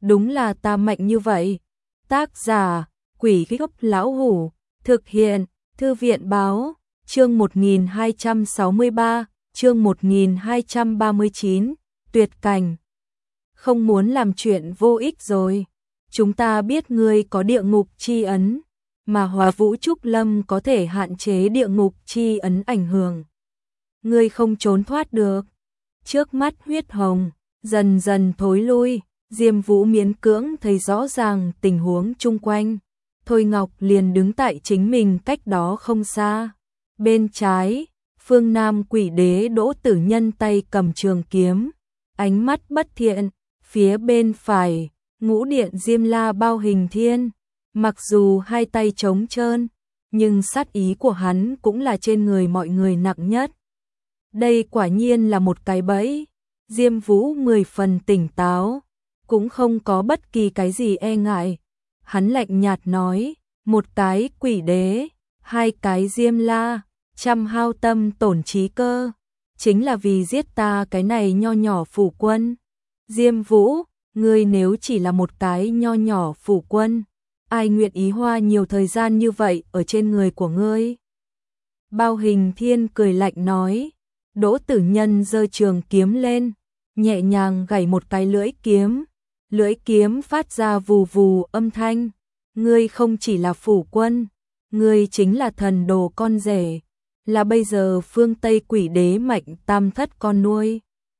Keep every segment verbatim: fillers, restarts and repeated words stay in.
đúng là ta mạnh như vậy. Tác giả, Quỷ Gốc Lão Hủ, thực hiện, Thư viện Báo, chương một nghìn hai trăm sáu mươi ba, chương một nghìn hai trăm ba mươi chín, tuyệt cảnh. Không muốn làm chuyện vô ích rồi. Chúng ta biết ngươi có địa ngục chi ấn, mà Hỏa Vũ Trúc Lâm có thể hạn chế địa ngục chi ấn ảnh hưởng. Ngươi không trốn thoát được. Trước mắt huyết hồng dần dần thối lui, Diêm Vũ miễn cưỡng thấy rõ ràng tình huống chung quanh. Thôi Ngọc liền đứng tại chính mình cách đó không xa. Bên trái, phương Nam Quỷ Đế Đỗ Tử Nhân tay cầm trường kiếm, ánh mắt bất thiện. Phía bên phải, Ngũ Điện Diêm La Bao Hình Thiên, mặc dù hai tay trống trơn, nhưng sát ý của hắn cũng là trên người mọi người nặng nhất. Đây quả nhiên là một cái bẫy. Diêm Vũ mười phần tỉnh táo, cũng không có bất kỳ cái gì e ngại. Hắn lạnh nhạt nói, một cái Quỷ Đế, hai cái Diêm La, trăm hao tâm tổn trí cơ, chính là vì giết ta cái này nho nhỏ phủ quân. Diêm Vũ, ngươi nếu chỉ là một cái nho nhỏ phủ quân, ai nguyện ý hoa nhiều thời gian như vậy ở trên người của ngươi? Bao Hình Thiên cười lạnh nói. Đỗ Tử Nhân giơ trường kiếm lên, nhẹ nhàng gảy một cái lưỡi kiếm. Lưỡi kiếm phát ra vù vù âm thanh. Ngươi không chỉ là phủ quân, ngươi chính là thần đồ con rể, là bây giờ phương Tây Quỷ Đế Mạnh Tam Thất con nuôi,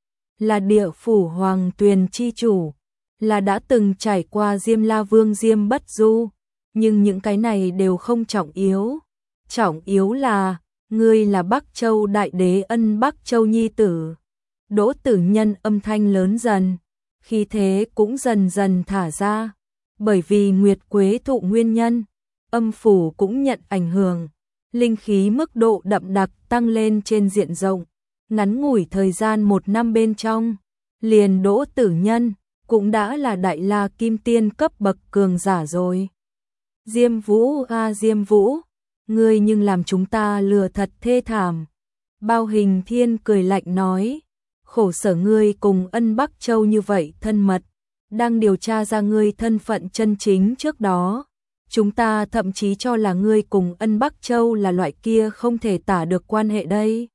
là địa phủ hoàng tuyền chi chủ, là đã từng trải qua Diêm La Vương Diêm Bất Du. Nhưng những cái này đều không trọng yếu. Trọng yếu là, ngươi là Bắc Châu Đại Đế Ân Bắc Châu Nhi tử. Đỗ Tử Nhân âm thanh lớn dần, khí thế cũng dần dần thả ra. Bởi vì Nguyệt Quế thụ nguyên nhân, âm phủ cũng nhận ảnh hưởng. Linh khí mức độ đậm đặc tăng lên trên diện rộng. Ngắn ngủi thời gian một năm bên trong, liền Đỗ Tử Nhân cũng đã là Đại La Kim Tiên cấp bậc cường giả rồi. Diêm Vũ a Diêm Vũ, ngươi nhưng làm chúng ta lừa thật thê thảm. Bao Hình Thiên cười lạnh nói, khổ sở ngươi cùng Ân Bắc Châu như vậy thân mật, đang điều tra ra ngươi thân phận chân chính trước đó. Chúng ta thậm chí cho là ngươi cùng Ân Bắc Châu là loại kia không thể tả được quan hệ đây.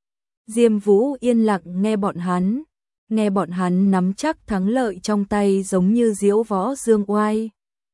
Diêm Vũ yên lặng nghe bọn hắn, nghe bọn hắn nắm chắc thắng lợi trong tay giống như diễu võ dương oai.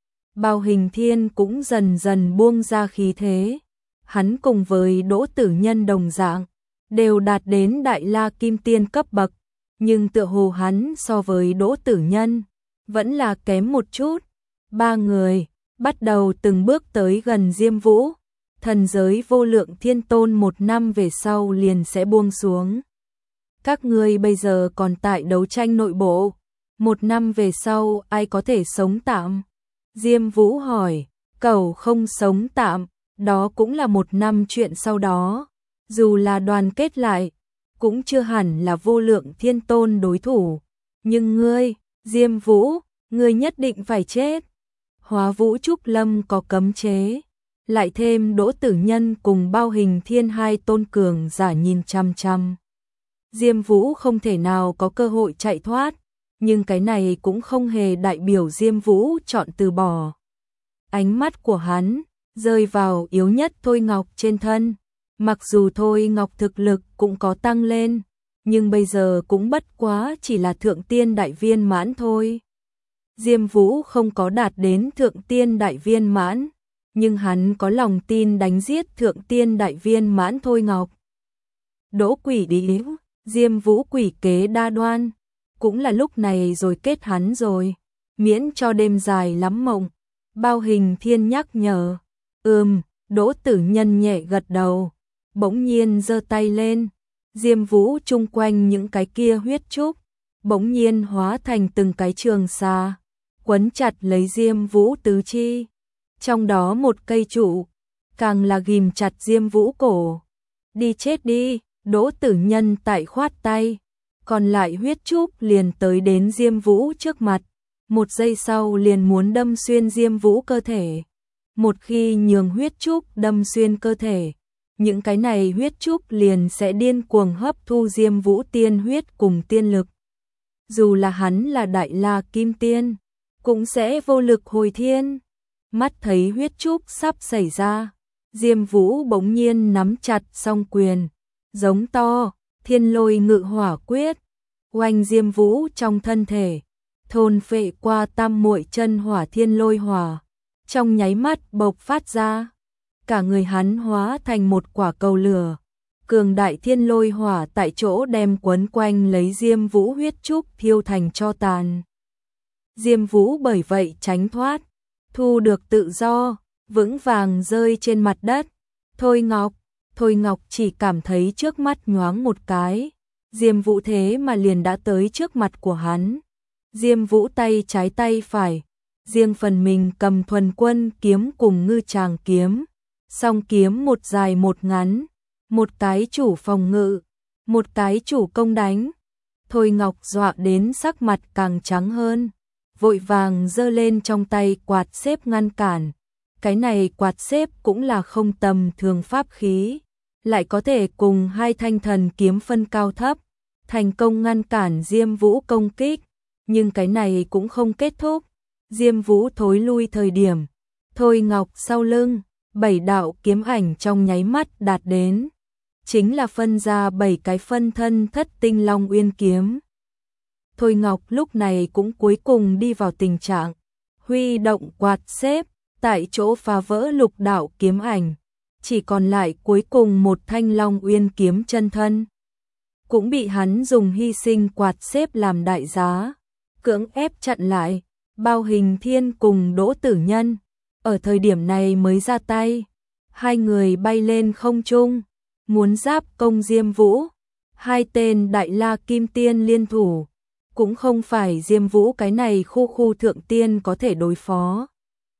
Bao Hình Thiên cũng dần dần buông ra khí thế. Hắn cùng với Đỗ Tử Nhân đồng dạng, đều đạt đến Đại La Kim Tiên cấp bậc, nhưng tựa hồ hắn so với Đỗ Tử Nhân vẫn là kém một chút. Ba người bắt đầu từng bước tới gần Diêm Vũ. Thần giới vô lượng thiên tôn một năm về sau liền sẽ buông xuống. Các ngươi bây giờ còn tại đấu tranh nội bộ, một năm về sau ai có thể sống tạm? Diêm Vũ hỏi. Cẩu không sống tạm, đó cũng là một năm chuyện sau đó. Dù là đoàn kết lại, cũng chưa hẳn là vô lượng thiên tôn đối thủ. Nhưng ngươi, Diêm Vũ, ngươi nhất định phải chết. Hỏa Vũ Trúc Lâm có cấm chế, lại thêm Đỗ Tử Nhân cùng Bao Hình Thiên hai tôn cường giả nhìn chăm chăm. Diêm Vũ không thể nào có cơ hội chạy thoát, nhưng cái này cũng không hề đại biểu Diêm Vũ chọn từ bỏ. Ánh mắt của hắn rơi vào yếu nhất Thôi Ngọc trên thân. Mặc dù Thôi Ngọc thực lực cũng có tăng lên, nhưng bây giờ cũng bất quá chỉ là thượng tiên đại viên mãn thôi. Diêm Vũ không có đạt đến thượng tiên đại viên mãn, nhưng hắn có lòng tin đánh giết thượng tiên đại viên mãn Thôi Ngọc. Đỗ Quỷ Đế, Diêm Vũ quỷ kế đa đoan, cũng là lúc này rồi kết hắn rồi, miễn cho đêm dài lắm mộng. Bao Hình Thiên nhắc nhở. Ừm, Đỗ Tử Nhân nhẹ gật đầu, bỗng nhiên giơ tay lên. Diêm Vũ chung quanh những cái kia huyết trúc, bỗng nhiên hóa thành từng cái trường xà, quấn chặt lấy Diêm Vũ tứ chi. Trong đó một cây trụ, càng là ghim chặt Diêm Vũ cổ. Đi chết đi, Đỗ Tử Nhân tại khoát tay, còn lại huyết trúc liền tới đến Diêm Vũ trước mặt. Một giây sau liền muốn đâm xuyên Diêm Vũ cơ thể. Một khi nhường huyết trúc đâm xuyên cơ thể, những cái này huyết trúc liền sẽ điên cuồng hấp thu Diêm Vũ tiên huyết cùng tiên lực. Dù là hắn là Đại La Kim Tiên, cũng sẽ vô lực hồi thiên. Mắt thấy huyết trúc sắp xảy ra, Diêm Vũ bỗng nhiên nắm chặt song quyền, giống to, thiên lôi ngự hỏa quyết, oanh Diêm Vũ trong thân thể, thôn phệ qua tam muội chân hỏa thiên lôi hỏa, trong nháy mắt bộc phát ra, cả người hắn hóa thành một quả cầu lửa, cường đại thiên lôi hỏa tại chỗ đem quấn quanh lấy Diêm Vũ huyết trúc thiêu thành tro tàn. Diêm Vũ bởi vậy tránh thoát, thu được tự do, vững vàng rơi trên mặt đất. Thôi Ngọc, Thôi Ngọc chỉ cảm thấy trước mắt nhoáng một cái, Diêm Vũ thế mà liền đã tới trước mặt của hắn. Diêm Vũ tay trái tay phải, riêng phần mình cầm thuần quân kiếm cùng ngư tràng kiếm, song kiếm một dài một ngắn, một cái chủ phòng ngự, một cái chủ công đánh. Thôi Ngọc dọa đến sắc mặt càng trắng hơn, vội vàng giơ lên trong tay quạt xếp ngăn cản. Cái này quạt xếp cũng là không tầm thường pháp khí, lại có thể cùng hai thanh thần kiếm phân cao thấp, thành công ngăn cản Diêm Vũ công kích, nhưng cái này cũng không kết thúc. Diêm Vũ thối lui thời điểm, Thôi Ngọc sau lưng, bảy đạo kiếm ảnh trong nháy mắt đạt đến, chính là phân ra bảy cái phân thân thất tinh long uyên kiếm. Thôi Ngọc lúc này cũng cuối cùng đi vào tình trạng huy động quạt xếp, tại chỗ phá vỡ lục đạo kiếm ảnh, chỉ còn lại cuối cùng một thanh long uyên kiếm chân thân, cũng bị hắn dùng hy sinh quạt xếp làm đại giá, cưỡng ép chặn lại. Bao Hình Thiên cùng Đỗ Tử Nhân ở thời điểm này mới ra tay, hai người bay lên không trung, muốn giáp công Diêm Vũ. Hai tên Đại La Kim Tiên liên thủ, cũng không phải Diêm Vũ cái này khu khu thượng tiên có thể đối phó.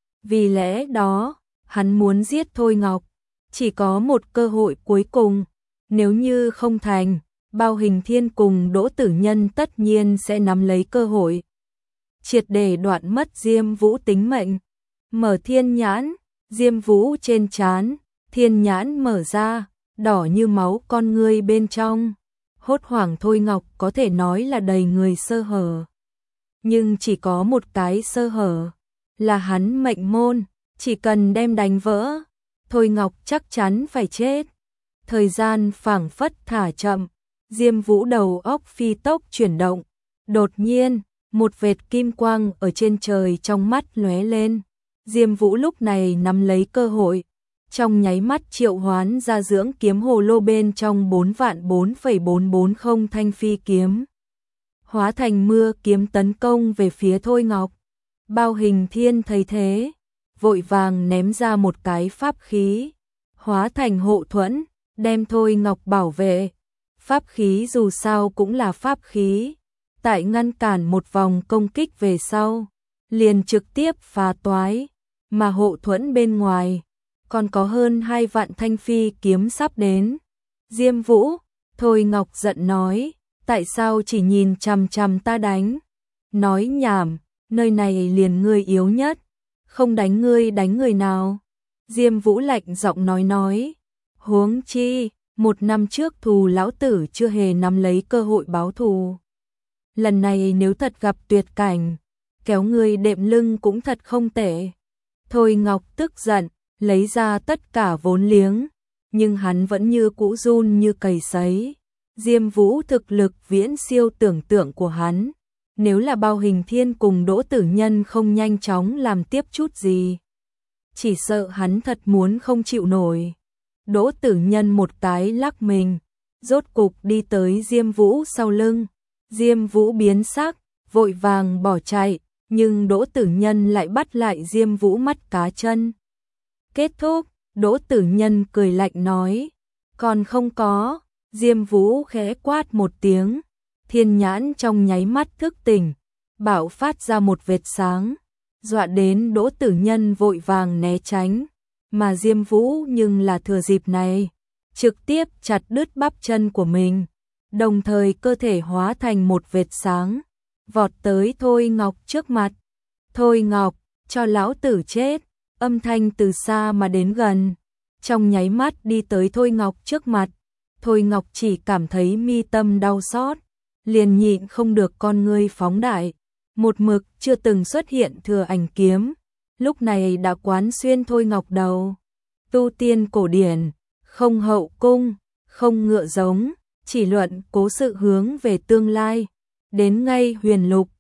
Vì lẽ đó, hắn muốn giết Thôi Ngọc, chỉ có một cơ hội cuối cùng, nếu như không thành, Bao Hình Thiên cùng Đỗ Tử Nhân tất nhiên sẽ nắm lấy cơ hội, triệt để đoạn mất Diêm Vũ tính mệnh. Mở thiên nhãn, Diêm Vũ trên trán, thiên nhãn mở ra, đỏ như máu con ngươi bên trong. Hốt hoảng Thôi Ngọc có thể nói là đầy người sơ hở. Nhưng chỉ có một cái sơ hở, là hắn mệnh môn, chỉ cần đem đánh vỡ, Thôi Ngọc chắc chắn phải chết. Thời gian phảng phất thả chậm, Diêm Vũ đầu óc phi tốc chuyển động, đột nhiên, một vệt kim quang ở trên trời trong mắt lóe lên. Diêm Vũ lúc này nắm lấy cơ hội, trong nháy mắt triệu hoán ra dưỡng kiếm hồ lô bên trong bốn vạn bốn phẩy bốn bốn không thanh phi kiếm, hóa thành mưa kiếm tấn công về phía Thôi Ngọc. Bao Hình Thiên thấy thế, vội vàng ném ra một cái pháp khí, hóa thành hộ thuẫn, đem Thôi Ngọc bảo vệ. Pháp khí dù sao cũng là pháp khí, tại ngăn cản một vòng công kích về sau, liền trực tiếp phá toái, mà hộ thuẫn bên ngoài còn có hơn hai vạn thanh phi kiếm sắp đến. Diêm Vũ, Thôi Ngọc giận nói, tại sao chỉ nhìn chằm chằm ta đánh? Nói nhảm, nơi này liền ngươi yếu nhất, không đánh ngươi đánh người nào? Diêm Vũ lạnh giọng nói nói, huống chi, một năm trước thù lão tử chưa hề nắm lấy cơ hội báo thù. Lần này nếu thật gặp tuyệt cảnh, kéo ngươi đệm lưng cũng thật không tệ. Thôi Ngọc tức giận, lấy ra tất cả vốn liếng, nhưng hắn vẫn như cũ run như cầy sấy. Diêm Vũ thực lực viễn siêu tưởng tượng của hắn, nếu là Bao Hình Thiên cùng Đỗ Tử Nhân không nhanh chóng làm tiếp chút gì, chỉ sợ hắn thật muốn không chịu nổi. Đỗ Tử Nhân một cái lắc mình, rốt cục đi tới Diêm Vũ sau lưng. Diêm Vũ biến sắc, vội vàng bỏ chạy, nhưng Đỗ Tử Nhân lại bắt lại Diêm Vũ mắt cá chân. Kết thúc, Đỗ Tử Nhân cười lạnh nói, còn không có. Diêm Vũ khẽ quát một tiếng, thiên nhãn trong nháy mắt thức tỉnh, bạo phát ra một vệt sáng, dọa đến Đỗ Tử Nhân vội vàng né tránh, mà Diêm Vũ nhưng là thừa dịp này, trực tiếp chặt đứt bắp chân của mình, đồng thời cơ thể hóa thành một vệt sáng, vọt tới Thôi Ngọc trước mặt. Thôi Ngọc, cho lão tử chết, âm thanh từ xa mà đến gần, trong nháy mắt đi tới Thôi Ngọc trước mặt. Thôi Ngọc chỉ cảm thấy mi tâm đau xót, liền nhịn không được con ngươi phóng đại, một mực chưa từng xuất hiện thừa ảnh kiếm, lúc này đã quán xuyên thôi ngọc đầu. Tu tiên cổ điển, không hậu cung, không ngựa giống, chỉ luận cố sự hướng về tương lai, đến ngay huyền lục,